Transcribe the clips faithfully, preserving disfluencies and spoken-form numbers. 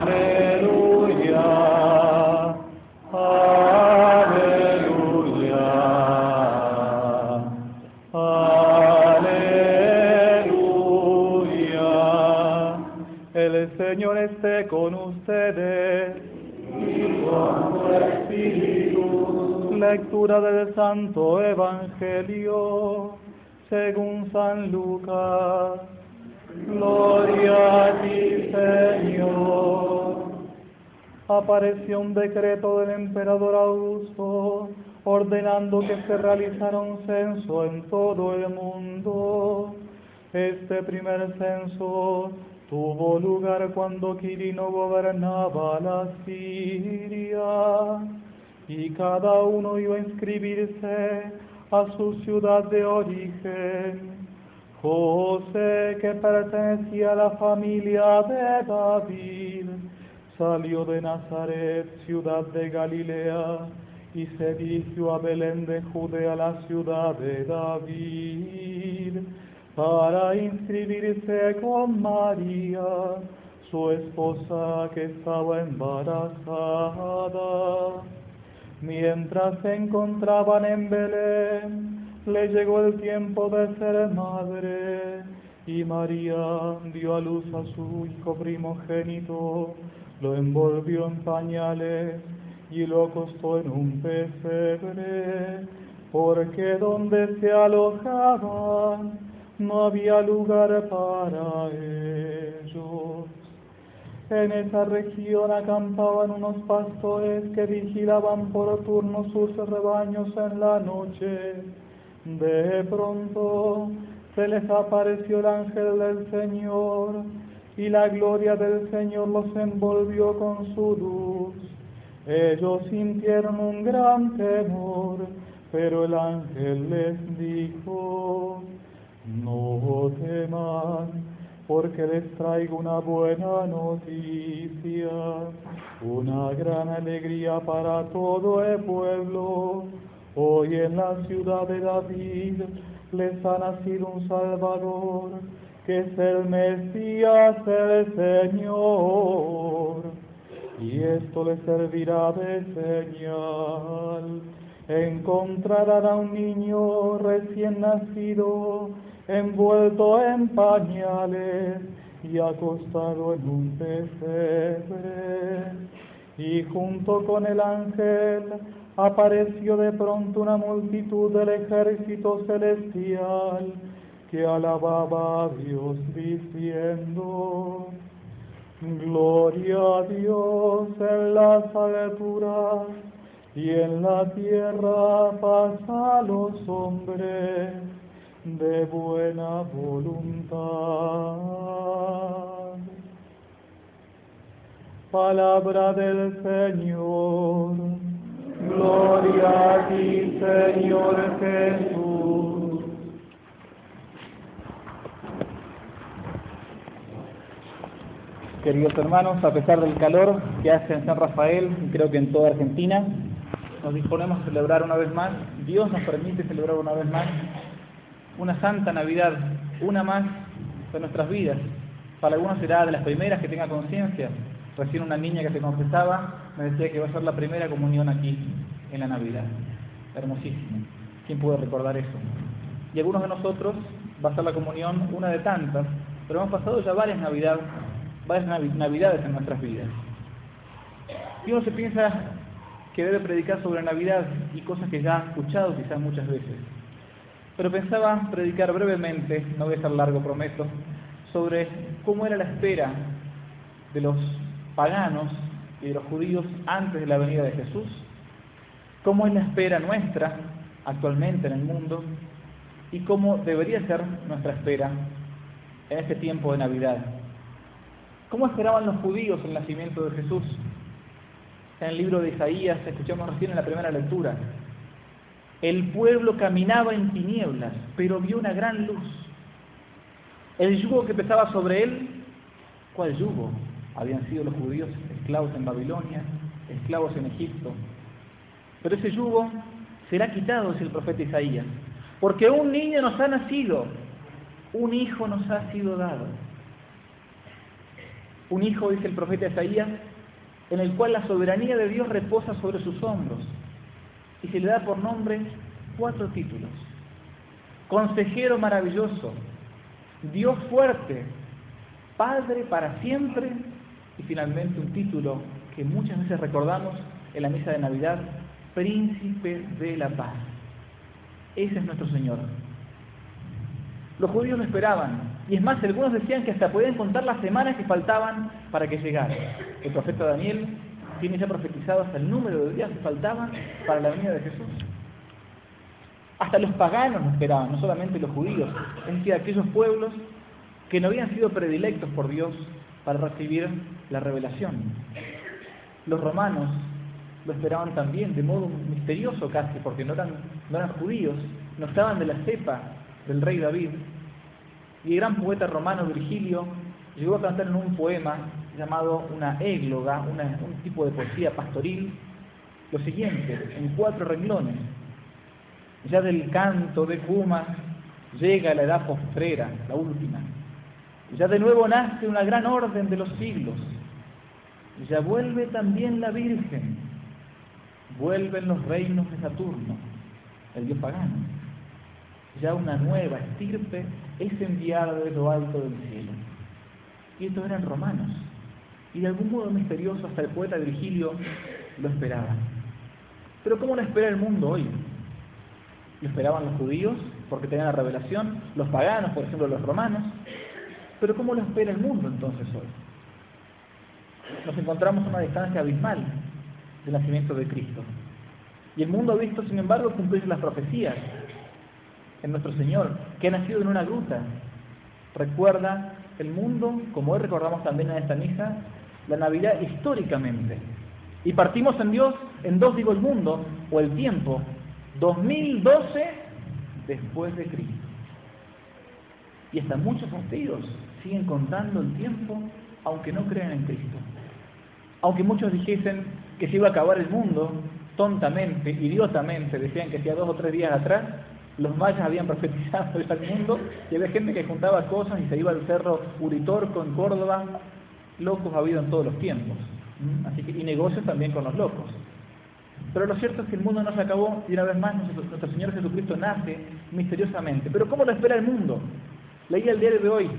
El Señor esté con ustedes. Y con tu espíritu. Lectura del Santo Evangelio según San Lucas. Gloria a ti, Señor. Apareció un decreto del emperador Augusto ordenando que se realizara un censo en todo el mundo. Este primer censo tuvo lugar cuando Quirino gobernaba la Siria, y cada uno iba a inscribirse a su ciudad de origen. José, que pertenecía a la familia de David, salió de Nazaret, ciudad de Galilea, y se dirigió a Belén de Judea, la ciudad de David, para inscribirse con María, su esposa que estaba embarazada. Mientras se encontraban en Belén, le llegó el tiempo de ser madre, y María dio a luz a su hijo primogénito, lo envolvió en pañales y lo acostó en un pesebre, porque donde se alojaban no había lugar para ellos. En esa región acampaban unos pastores que vigilaban por turno sus rebaños en la noche. De pronto se les apareció el ángel del Señor, y la gloria del Señor los envolvió con su luz. Ellos sintieron un gran temor, pero el ángel les dijo: no teman, porque les traigo una buena noticia, una gran alegría para todo el pueblo. Hoy en la ciudad de David les ha nacido un Salvador, que es el Mesías, el Señor. Y esto les servirá de señal: encontrarán a un niño recién nacido, envuelto en pañales y acostado en un pesebre. Y junto con el ángel apareció de pronto una multitud del ejército celestial que alababa a Dios diciendo: gloria a Dios en las alturas, y en la tierra paz a los hombres de buena voluntad. Palabra del Señor. Gloria a ti, Señor Jesús. Queridos hermanos, a pesar del calor que hace en San Rafael, y creo que en toda Argentina, nos disponemos a celebrar una vez más, Dios nos permite celebrar una vez más, una Santa Navidad, una más de nuestras vidas. Para algunos será de las primeras que tenga conciencia. Recién una niña que se confesaba me decía que va a ser la primera comunión aquí en la Navidad. Hermosísimo. ¿Quién puede recordar eso? Y algunos de nosotros va a ser la comunión una de tantas, pero hemos pasado ya varias Navidades, varias Navidades en nuestras vidas. Y uno se piensa que debe predicar sobre Navidad y cosas que ya ha escuchado quizás muchas veces. Pero pensaba predicar brevemente, no voy a ser largo, prometo, sobre cómo era la espera de los paganos y de los judíos antes de la venida de Jesús, cómo es la espera nuestra actualmente en el mundo y cómo debería ser nuestra espera en este tiempo de Navidad. ¿Cómo esperaban los judíos el nacimiento de Jesús? En el libro de Isaías, escuchamos recién en la primera lectura, el pueblo caminaba en tinieblas, pero vio una gran luz. El yugo que pesaba sobre él, ¿cuál yugo? Habían sido los judíos esclavos en Babilonia, esclavos en Egipto. Pero ese yugo será quitado, dice el profeta Isaías, porque un niño nos ha nacido, un hijo nos ha sido dado. un hijo, dice el profeta Isaías, en el cual la soberanía de Dios reposa sobre sus hombros, y se le da por nombre cuatro títulos: Consejero maravilloso, Dios fuerte, Padre para siempre, y finalmente un título que muchas veces recordamos en la misa de Navidad: Príncipe de la Paz. Ese es nuestro Señor. Los judíos lo esperaban, y es más, algunos decían que hasta podían contar las semanas que faltaban para que llegara. El profeta Daniel tiene ya profetizado hasta el número de días que faltaban para la venida de Jesús. Hasta los paganos lo esperaban, no solamente los judíos, es decir, aquellos pueblos que no habían sido predilectos por Dios para recibir la revelación. Los romanos lo esperaban también, de modo misterioso casi, porque no eran, no eran judíos, no estaban de la cepa del rey David. Y el gran poeta romano Virgilio llegó a cantar en un poema llamado una égloga, una, un tipo de poesía pastoril, lo siguiente, en cuatro renglones: ya del canto de Cumas llega la edad postrera, la última. Ya de nuevo nace una gran orden de los siglos. Ya vuelve también la Virgen. Vuelven los reinos de Saturno, el dios pagano. Ya una nueva estirpe es enviada de lo alto del cielo. Y estos eran romanos. Y de algún modo misterioso hasta el poeta Virgilio lo esperaba. Pero ¿cómo lo espera el mundo hoy? Lo esperaban los judíos porque tenían la revelación, los paganos, por ejemplo, los romanos. Pero ¿cómo lo espera el mundo entonces hoy? Nos encontramos a una distancia abismal del nacimiento de Cristo. Y el mundo ha visto, sin embargo, cumplirse las profecías en nuestro Señor, que ha nacido en una gruta. Recuerda el mundo, como hoy recordamos también en esta misa, la Navidad históricamente. Y partimos en Dios, en dos digo el mundo, o el tiempo, dos mil doce después de Cristo. Y hasta muchos ateos siguen contando el tiempo, aunque no crean en Cristo. Aunque muchos dijesen que se iba a acabar el mundo, tontamente, idiotamente, decían que hacía dos o tres días atrás los mayas habían profetizado el mundo, y había gente que juntaba cosas y se iba al cerro Uritorco en Córdoba. Locos ha habido en todos los tiempos. Así que, y negocios también con los locos. Pero lo cierto es que el mundo no se acabó, y una vez más nuestro, nuestro Señor Jesucristo nace misteriosamente. ¿Pero cómo lo espera el mundo? Leí el diario de hoy.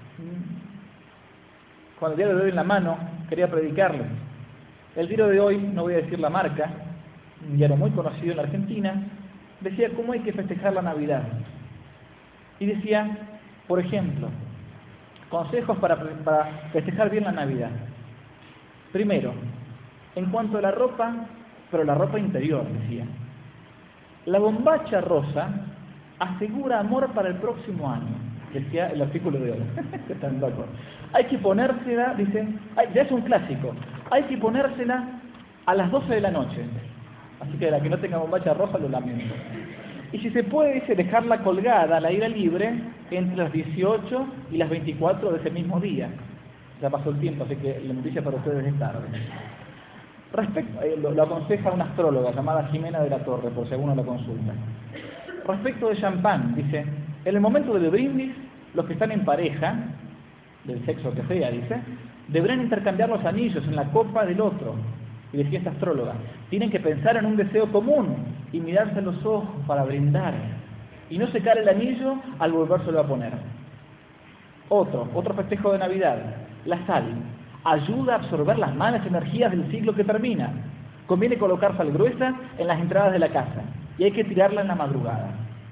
Con el diario de hoy en la mano, quería predicarles. El diario de hoy, no voy a decir la marca, un diario muy conocido en la Argentina, decía cómo hay que festejar la Navidad. Y decía, por ejemplo, consejos para, para festejar bien la Navidad. Primero, en cuanto a la ropa, pero la ropa interior, decía. La bombacha rosa asegura amor para el próximo año, decía el artículo de hoy. Están locos. Hay que ponérsela, dice, ya es un clásico, hay que ponérsela a las doce de la noche. Así que la que no tenga bombacha rosa lo lamento. Y si se puede, dice, dejarla colgada al aire libre entre las dieciocho y las veinticuatro de ese mismo día. Ya pasó el tiempo, así que la noticia para ustedes es tarde. Respecto, eh, lo, lo aconseja una astróloga llamada Jimena de la Torre, por si alguno la consulta. Respecto de champán, dice, en el momento del brindis, los que están en pareja, del sexo que sea, dice, deberán intercambiar los anillos en la copa del otro. Y decía esta astróloga, tienen que pensar en un deseo común y mirarse a los ojos para brindar y no secar el anillo al volvérselo a poner. Otro, otro festejo de Navidad, la sal, ayuda a absorber las malas energías del siglo que termina. Conviene colocar sal gruesa en las entradas de la casa y hay que tirarla en la madrugada.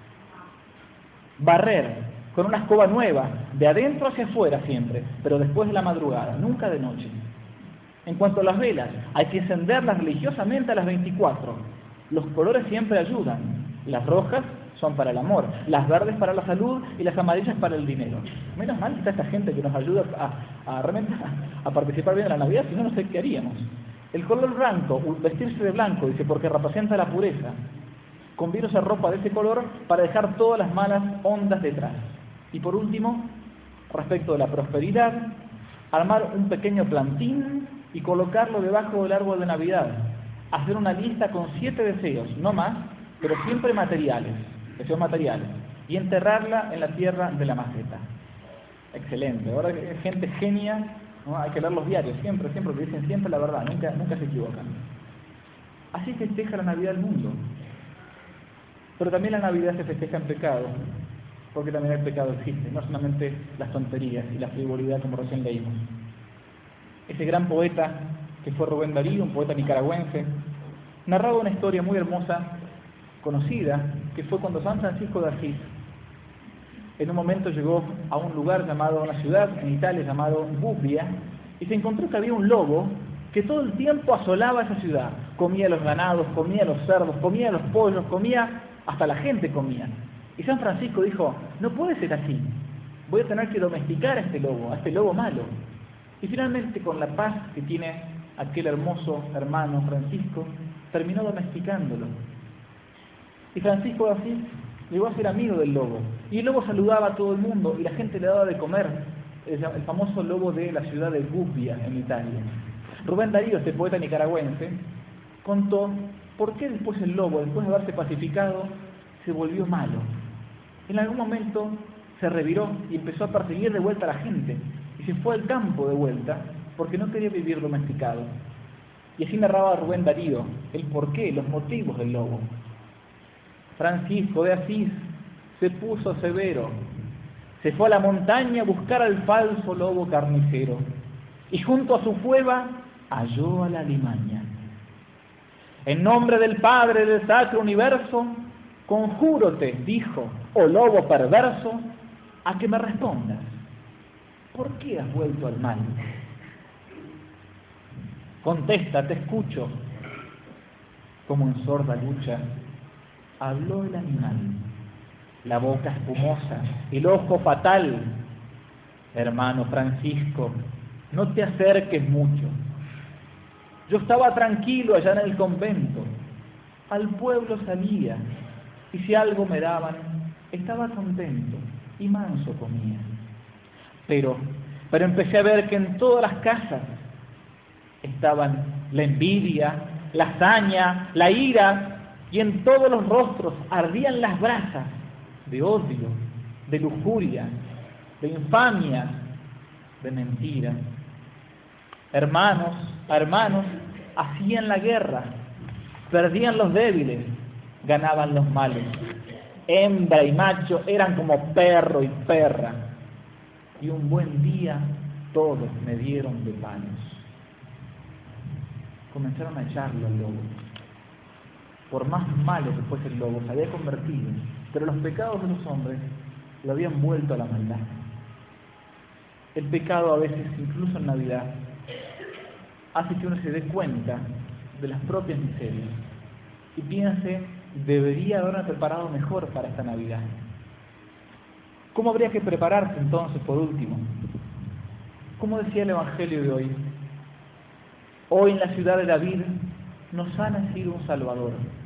Barrer con una escoba nueva, de adentro hacia afuera siempre, pero después de la madrugada, nunca de noche. En cuanto a las velas, hay que encenderlas religiosamente a las veinticuatro. Los colores siempre ayudan. Las rojas son para el amor, las verdes para la salud y las amarillas para el dinero. Menos mal que está esta gente que nos ayuda a, a, realmente a, a participar bien de la Navidad, si no, no sé qué haríamos. El color blanco, vestirse de blanco, dice, porque representa la pureza. Conviene usar ropa de ese color para dejar todas las malas ondas detrás. Y por último, respecto de la prosperidad, armar un pequeño plantín y colocarlo debajo del árbol de Navidad. Hacer una lista con siete deseos, no más, pero siempre materiales, deseos materiales, y enterrarla en la tierra de la maceta. Excelente. Ahora gente genia ¿no? Hay que leer los diarios, siempre, siempre, porque dicen siempre la verdad, nunca, nunca se equivocan. Así festeja la Navidad el mundo. Pero también la Navidad se festeja en pecado, porque también el pecado existe, no solamente las tonterías y la frivolidad como recién leímos. Ese gran poeta que fue Rubén Darío, un poeta nicaragüense, narraba una historia muy hermosa, conocida, que fue cuando San Francisco de Asís en un momento llegó a un lugar llamado, a una ciudad en Italia llamado Gubbia, y se encontró que había un lobo que todo el tiempo asolaba esa ciudad, comía los ganados, comía los cerdos, comía los pollos, comía, hasta la gente comía. Y San Francisco dijo, no puede ser así, voy a tener que domesticar a este lobo, a este lobo malo. Y finalmente, con la paz que tiene aquel hermoso hermano Francisco, terminó domesticándolo. Y Francisco de Asís llegó a ser amigo del lobo, y el lobo saludaba a todo el mundo, y la gente le daba de comer, el famoso lobo de la ciudad de Gubbia, en Italia. Rubén Darío, este poeta nicaragüense, contó por qué después el lobo, después de haberse pacificado, se volvió malo. En algún momento se reviró y empezó a perseguir de vuelta a la gente, y se fue al campo de vuelta, porque no quería vivir domesticado. Y así narraba Rubén Darío el porqué, los motivos del lobo. Francisco de Asís se puso severo, se fue a la montaña a buscar al falso lobo carnicero, y junto a su cueva halló a la alimaña. En nombre del Padre del Sacro Universo, conjúrote, dijo, oh lobo perverso, a que me respondas, ¿por qué has vuelto al mal? Contesta, te escucho. Como en sorda lucha, habló el animal, la boca espumosa, el ojo fatal. Hermano Francisco, no te acerques mucho. Yo estaba tranquilo allá en el convento, al pueblo salía, y si algo me daban, estaba contento y manso comía. Pero, pero empecé a ver que en todas las casas estaban la envidia, la hazaña, la ira, y en todos los rostros ardían las brasas de odio, de lujuria, de infamia, de mentira. Hermanos, hermanos, hacían la guerra, perdían los débiles, ganaban los malos. Hembra y macho eran como perro y perra. Y un buen día todos me dieron de palos. Comenzaron a echarlo al lobo. Por más malo que fuese el lobo, se había convertido, pero los pecados de los hombres lo habían vuelto a la maldad. El pecado a veces, incluso en Navidad, hace que uno se dé cuenta de las propias miserias y piense, debería haberme preparado mejor para esta Navidad. ¿Cómo habría que prepararse entonces, por último? Como decía el Evangelio de hoy, hoy en la ciudad de David nos ha nacido un Salvador,